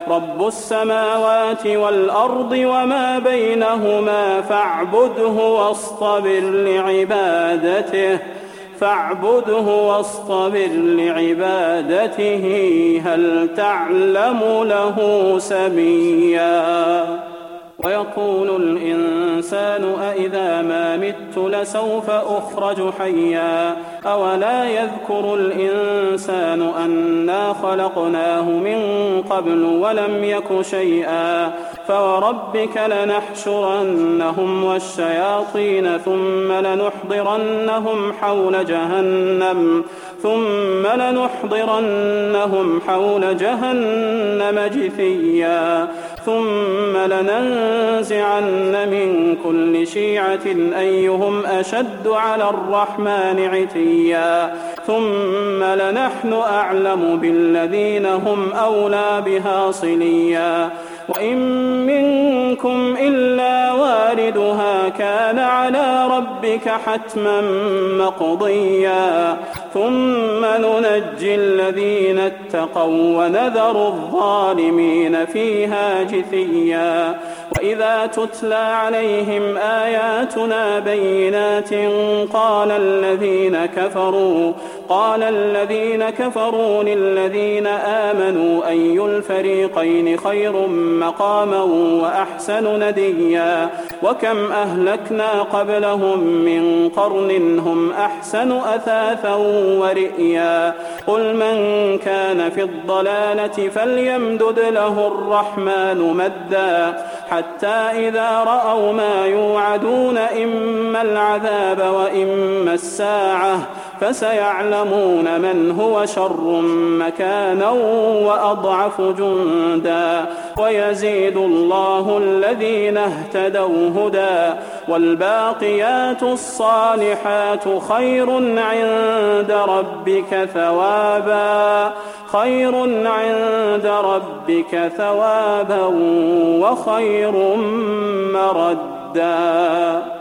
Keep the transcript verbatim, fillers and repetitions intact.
رب السماوات والأرض وما بينهما فاعبده واصطبر لعبادته فاعبده واصطبر لعبادته هل تعلم له سميا ويقول الإنسان أإذا ما مت لسوف أخرج حيا أولا يذكر الإنسان أنا خلقناه من قبل ولم يك شيئا فوربك لنحشرنهم والشياطين ثم لنحضرنهم حول جهنم ثم لنحضرنهم حول جهنم جثيا ثم لننزعن من كل شيعة أيهم أشد على الرحمن عتيا ثم لنحن أعلم بالذين هم أولى بها صليا وإن منكم إلا واردها كان على ربك حتما مقضيا ثم ننجي الذين اتقوا ونذر الظالمين فيها جثيا وإذا تتلى عليهم آياتنا بينات قال الذين كفروا قال الذين كفروا للذين آمنوا أي الفريقين خير مقاما وأحسن نديا وكم أهلكنا قبلهم من قرن هم أحسن أثاثا ورئيا قل من كان في الضلالة فليمدد له الرحمن مدا حتى إذا رأوا ما يوعدون إما العذاب وإما الساعة فسيعلمون من هو شر مكانا وأضعف جندا ويزيد الله الذين اهتدوا هدى والباقيات الصالحات خير عند ربك ثوابا خير عند ربك ثوابا وخير مردا.